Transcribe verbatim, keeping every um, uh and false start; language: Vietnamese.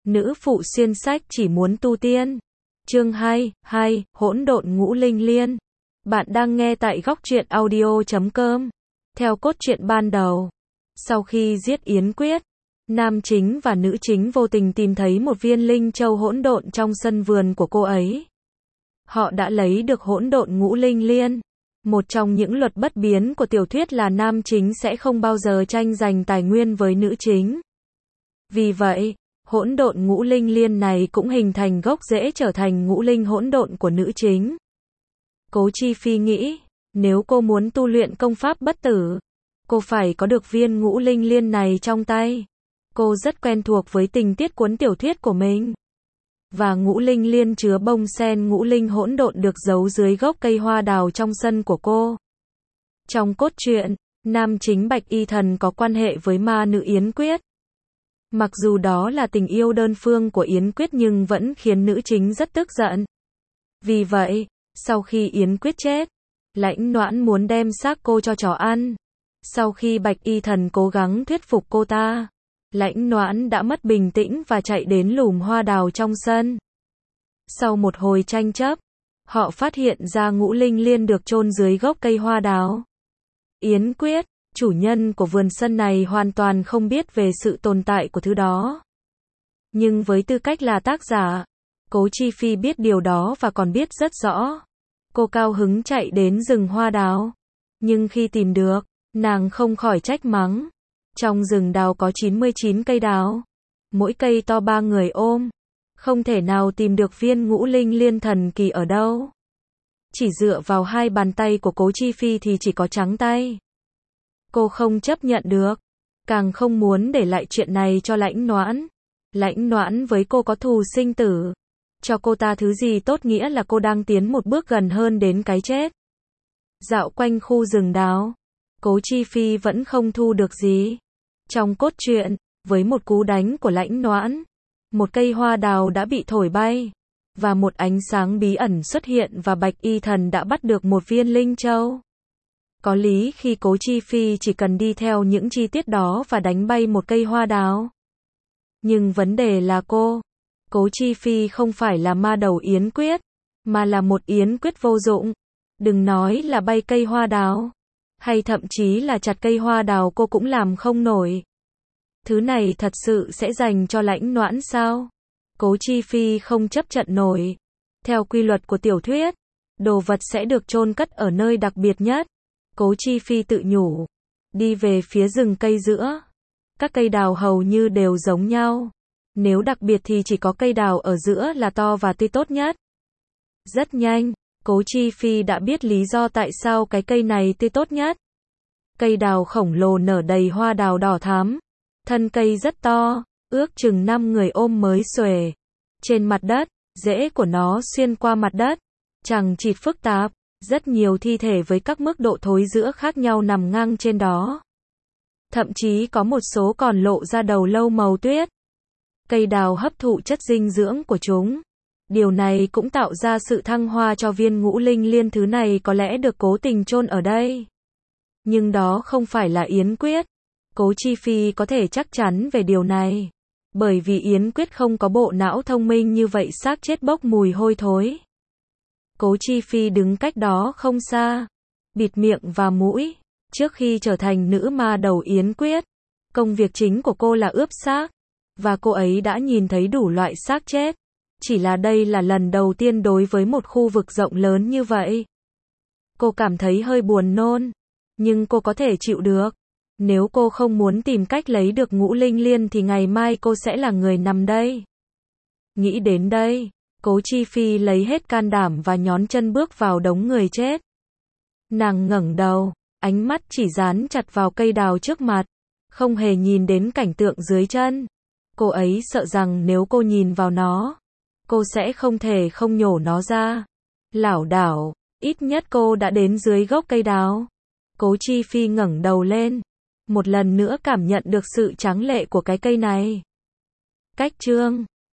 Nữ phụ xuyên sách chỉ muốn tu tiên. Chương hai, hai, hỗn độn ngũ linh liên. Bạn đang nghe tại góc truyện audio chấm com. Theo cốt truyện ban đầu, sau khi giết Yến Quyết, nam chính và nữ chính vô tình tìm thấy một viên linh châu hỗn độn trong sân vườn của cô ấy. Họ đã lấy được hỗn độn ngũ linh liên. Một trong những luật bất biến của tiểu thuyết là nam chính sẽ không bao giờ tranh giành tài nguyên với nữ chính. Vì vậy, hỗn độn ngũ linh liên này cũng hình thành gốc rễ trở thành ngũ linh hỗn độn của nữ chính. Cố Chi Phi nghĩ, nếu cô muốn tu luyện công pháp bất tử, cô phải có được viên ngũ linh liên này trong tay. Cô rất quen thuộc với tình tiết cuốn tiểu thuyết của mình. Và ngũ linh liên chứa bông sen ngũ linh hỗn độn được giấu dưới gốc cây hoa đào trong sân của cô. Trong cốt truyện, nam chính Bạch Y Thần có quan hệ với ma nữ Yến Quyết. Mặc dù đó là tình yêu đơn phương của Yến Quyết nhưng vẫn khiến nữ chính rất tức giận. Vì vậy, sau khi Yến Quyết chết, Lãnh Noãn muốn đem xác cô cho chó ăn. Sau khi Bạch Y Thần cố gắng thuyết phục cô ta, Lãnh Noãn đã mất bình tĩnh và chạy đến lùm hoa đào trong sân. Sau một hồi tranh chấp, họ phát hiện ra ngũ linh liên được chôn dưới gốc cây hoa đào. Yến Quyết, chủ nhân của vườn sân này hoàn toàn không biết về sự tồn tại của thứ đó. Nhưng với tư cách là tác giả, Cố Chi Phi biết điều đó và còn biết rất rõ. Cô cao hứng chạy đến rừng hoa đào. Nhưng khi tìm được, nàng không khỏi trách mắng. Trong rừng đào có chín mươi chín cây đào. Mỗi cây to ba người ôm. Không thể nào tìm được viên ngũ linh liên thần kỳ ở đâu. Chỉ dựa vào hai bàn tay của Cố Chi Phi thì chỉ có trắng tay. Cô không chấp nhận được. Càng không muốn để lại chuyện này cho Lãnh Noãn. Lãnh Noãn với cô có thù sinh tử. Cho cô ta thứ gì tốt nghĩa là cô đang tiến một bước gần hơn đến cái chết. Dạo quanh khu rừng đào, Cố Chi Phi vẫn không thu được gì. Trong cốt truyện, với một cú đánh của Lãnh Noãn, một cây hoa đào đã bị thổi bay, và một ánh sáng bí ẩn xuất hiện và Bạch Y Thần đã bắt được một viên linh châu. Có lý khi Cố Chi Phi chỉ cần đi theo những chi tiết đó và đánh bay một cây hoa đào. Nhưng vấn đề là cô, Cố Chi Phi không phải là ma đầu Yến Quyết, mà là một Yến Quyết vô dụng. Đừng nói là bay cây hoa đào, hay thậm chí là chặt cây hoa đào cô cũng làm không nổi. Thứ này thật sự sẽ dành cho Lãnh Noãn sao? Cố Chi Phi không chấp nhận nổi. Theo quy luật của tiểu thuyết, đồ vật sẽ được chôn cất ở nơi đặc biệt nhất. Cố Chi Phi tự nhủ, đi về phía rừng cây giữa. Các cây đào hầu như đều giống nhau. Nếu đặc biệt thì chỉ có cây đào ở giữa là to và tươi tốt nhất. Rất nhanh, Cố Chi Phi đã biết lý do tại sao cái cây này tươi tốt nhất. Cây đào khổng lồ nở đầy hoa đào đỏ thắm. Thân cây rất to, ước chừng năm người ôm mới xuề. Trên mặt đất, rễ của nó xuyên qua mặt đất. Chằng chịt phức tạp, rất nhiều thi thể với các mức độ thối rữa khác nhau nằm ngang trên đó. Thậm chí có một số còn lộ ra đầu lâu màu tuyết. Cây đào hấp thụ chất dinh dưỡng của chúng. Điều này cũng tạo ra sự thăng hoa cho viên ngũ linh liên, thứ này có lẽ được cố tình chôn ở đây. Nhưng đó không phải là Yến Quyết. Cố Chi Phi có thể chắc chắn về điều này. Bởi vì Yến Quyết không có bộ não thông minh như vậy, xác chết bốc mùi hôi thối. Cố Chi Phi đứng cách đó không xa, bịt miệng và mũi. Trước khi trở thành nữ ma đầu Yến Quyết, công việc chính của cô là ướp xác. Và cô ấy đã nhìn thấy đủ loại xác chết. Chỉ là đây là lần đầu tiên đối với một khu vực rộng lớn như vậy. Cô cảm thấy hơi buồn nôn. Nhưng cô có thể chịu được. Nếu cô không muốn tìm cách lấy được ngũ linh liên thì ngày mai cô sẽ là người nằm đây. Nghĩ đến đây, Cố Chi Phi lấy hết can đảm và nhón chân bước vào đống người chết. Nàng ngẩng đầu, ánh mắt chỉ dán chặt vào cây đào trước mặt, không hề nhìn đến cảnh tượng dưới chân. Cô ấy sợ rằng nếu cô nhìn vào nó, cô sẽ không thể không nhổ nó ra. Lảo đảo, ít nhất cô đã đến dưới gốc cây đào. Cố Chi Phi ngẩng đầu lên, một lần nữa cảm nhận được sự tráng lệ của cái cây này. Cách chương